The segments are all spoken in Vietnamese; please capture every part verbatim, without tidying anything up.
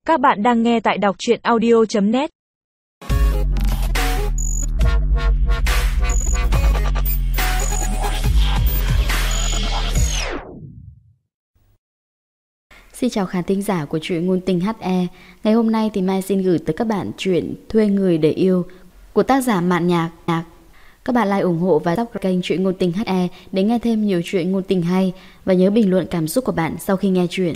Các bạn đang nghe tại đọc truyện audio chấm net. Xin chào khán thính giả của truyện ngôn tình hát e. Ngày hôm nay thì Mai xin gửi tới các bạn truyện Thuê Người Để Yêu của tác giả Mạn Nhạc. Các bạn like, ủng hộ và subscribe kênh truyện ngôn tình hát e để nghe thêm nhiều truyện ngôn tình hay. Và nhớ bình luận cảm xúc của bạn sau khi nghe truyện.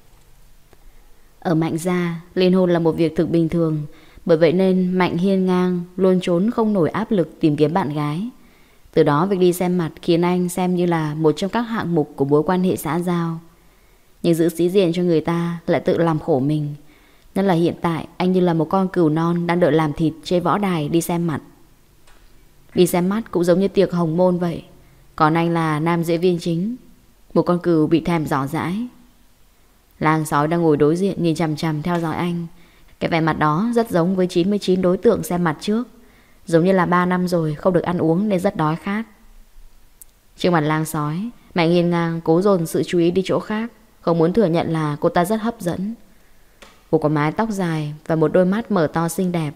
Ở Mạnh gia, liên hôn là một việc thực bình thường. Bởi vậy nên Mạnh hiên ngang luôn trốn không nổi áp lực tìm kiếm bạn gái. Từ đó việc đi xem mặt khiến anh xem như là một trong các hạng mục của mối quan hệ xã giao. Nhưng giữ sĩ diện cho người ta lại tự làm khổ mình. Nhất là hiện tại anh như là một con cừu non đang đợi làm thịt trên võ đài đi xem mặt. Đi xem mắt cũng giống như tiệc hồng môn vậy. Còn anh là nam diễn viên chính, một con cừu bị thèm dò dãi. Lang sói đang ngồi đối diện nhìn chằm chằm theo dõi anh. Cái vẻ mặt đó rất giống với chín mươi chín đối tượng xem mặt trước. Giống như là ba năm rồi không được ăn uống nên rất đói khát. Trước mặt lang sói, Mạnh hiên ngang cố dồn sự chú ý đi chỗ khác, không muốn thừa nhận là cô ta rất hấp dẫn. Cô có mái tóc dài và một đôi mắt mở to xinh đẹp.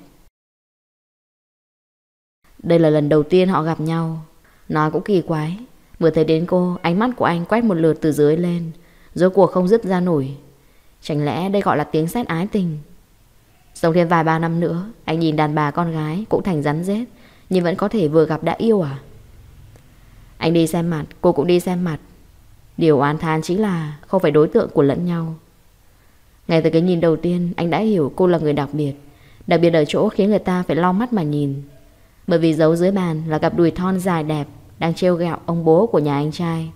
Đây là lần đầu tiên họ gặp nhau. Nói cũng kỳ quái. Vừa thấy đến cô, ánh mắt của anh quét một lượt từ dưới lên, rốt cuộc không dứt ra nổi. Chẳng lẽ đây gọi là tiếng sét ái tình? Sống thêm vài ba năm nữa, anh nhìn đàn bà con gái cũng thành rắn rết, nhưng vẫn có thể vừa gặp đã yêu à? Anh đi xem mặt, cô cũng đi xem mặt. Điều oán thán chính là không phải đối tượng của lẫn nhau. Ngay từ cái nhìn đầu tiên, anh đã hiểu cô là người đặc biệt. Đặc biệt ở chỗ khiến người ta phải lau mắt mà nhìn. Bởi vì giấu dưới bàn là cặp đùi thon dài đẹp đang trêu ghẹo ông bố của nhà anh trai.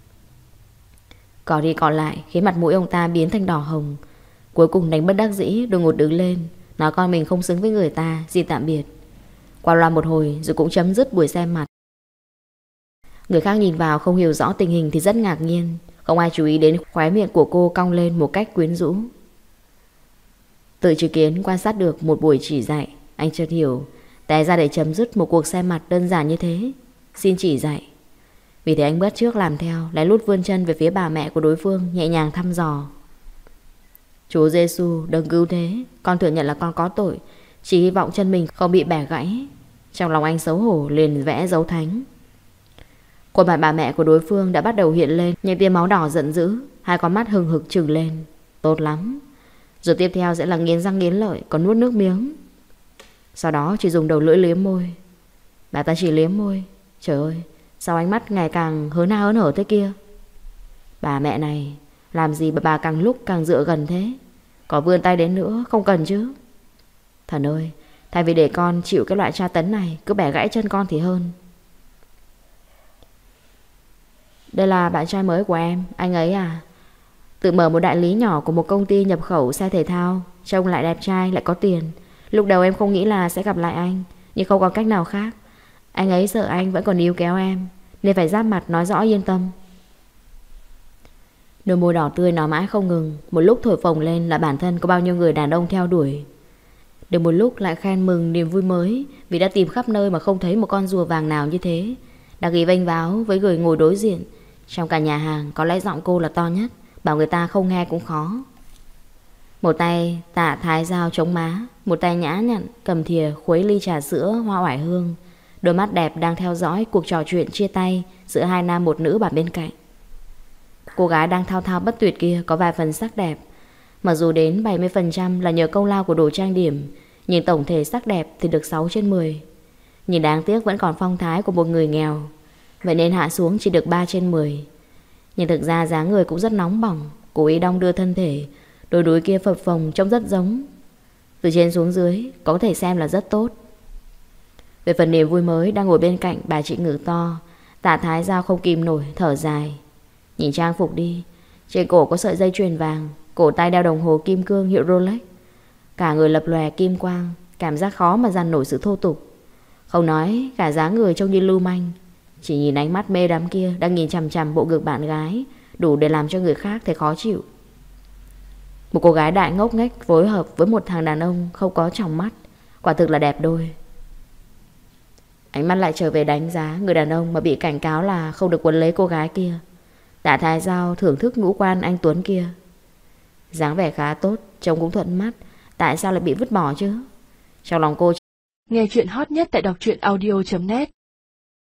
Cỏ đi cỏ lại khiến mặt mũi ông ta biến thành đỏ hồng. Cuối cùng đánh bất đắc dĩ đột ngột đứng lên, nói con mình không xứng với người ta, xin tạm biệt. Qua loa một hồi rồi cũng chấm dứt buổi xem mặt. Người khác nhìn vào không hiểu rõ tình hình thì rất ngạc nhiên. Không ai chú ý đến khóe miệng của cô cong lên một cách quyến rũ. Tự chứng kiến quan sát được một buổi chỉ dạy, anh chợt hiểu té ra để chấm dứt một cuộc xem mặt đơn giản như thế. Xin chỉ dạy. Vì thế anh bước trước làm theo, lén lút vươn chân về phía bà mẹ của đối phương, nhẹ nhàng thăm dò. Chúa Giêsu đấng cứu thế, con thừa nhận là con có tội, chỉ hy vọng chân mình không bị bẻ gãy. Trong lòng anh xấu hổ liền vẽ dấu thánh. Khuôn mặt bà mẹ của đối phương đã bắt đầu hiện lên những tia máu đỏ giận dữ, hai con mắt hừng hực trừng lên. Tốt lắm. Rồi tiếp theo sẽ là nghiến răng nghiến lợi, còn nuốt nước miếng. Sau đó chỉ dùng đầu lưỡi liếm môi. Bà ta chỉ liếm môi. Trời ơi, sao ánh mắt ngày càng hớn há hớn hở thế kia? Bà mẹ này, làm gì mà bà càng lúc càng dựa gần thế? Có vươn tay đến nữa, không cần chứ. Thần ơi, thay vì để con chịu cái loại tra tấn này, cứ bẻ gãy chân con thì hơn. Đây là bạn trai mới của em, anh ấy à? Tự mở một đại lý nhỏ của một công ty nhập khẩu xe thể thao, trông lại đẹp trai, lại có tiền. Lúc đầu em không nghĩ là sẽ gặp lại anh, nhưng không còn cách nào khác. Anh ấy sợ anh vẫn còn níu kéo em, nên phải giáp mặt nói rõ yên tâm. Đôi môi đỏ tươi nói mãi không ngừng. Một lúc thổi phồng lên là bản thân có bao nhiêu người đàn ông theo đuổi. Được một lúc lại khen mừng niềm vui mới, vì đã tìm khắp nơi mà không thấy một con rùa vàng nào như thế. Đặc ý vênh váo với người ngồi đối diện. Trong cả nhà hàng có lẽ giọng cô là to nhất, bảo người ta không nghe cũng khó. Một tay Tạ thái dao chống má, một tay nhã nhặn cầm thìa khuấy ly trà sữa hoa oải hương. Đôi mắt đẹp đang theo dõi cuộc trò chuyện chia tay giữa hai nam một nữ bàn bên cạnh. Cô gái đang thao thao bất tuyệt kia có vài phần sắc đẹp. Mặc dù đến bảy mươi phần trăm là nhờ công lao của đồ trang điểm, nhưng tổng thể sắc đẹp thì được sáu trên mười. Nhưng đáng tiếc vẫn còn phong thái của một người nghèo, vậy nên hạ xuống chỉ được ba trên mười. Nhưng thực ra dáng người cũng rất nóng bỏng, cố ý đong đưa thân thể, đôi đuôi kia phập phồng trông rất giống. Từ trên xuống dưới có thể xem là rất tốt. Về phần niềm vui mới đang ngồi bên cạnh bà chị ngự to, Tạ thái dao không kìm nổi thở dài. Nhìn trang phục đi, trên cổ có sợi dây chuyền vàng, cổ tay đeo đồng hồ kim cương hiệu Rolex. Cả người lập lòe kim quang, cảm giác khó mà dằn nổi sự thô tục. Không nói, cả dáng người trông như lưu manh. Chỉ nhìn ánh mắt mê đắm kia đang nhìn chằm chằm bộ ngực bạn gái, đủ để làm cho người khác thấy khó chịu. Một cô gái đại ngốc nghếch phối hợp với một thằng đàn ông không có tròng mắt, quả thực là đẹp đôi. Ánh mắt lại trở về đánh giá người đàn ông mà bị cảnh cáo là không được quấn lấy cô gái kia. Tạ thái dao thưởng thức ngũ quan anh tuấn kia. dáng vẻ khá tốt, trông cũng thuận mắt. Tại sao lại bị vứt bỏ chứ? Trong lòng cô. Nghe chuyện hot nhất tại đọc truyện audio chấm net.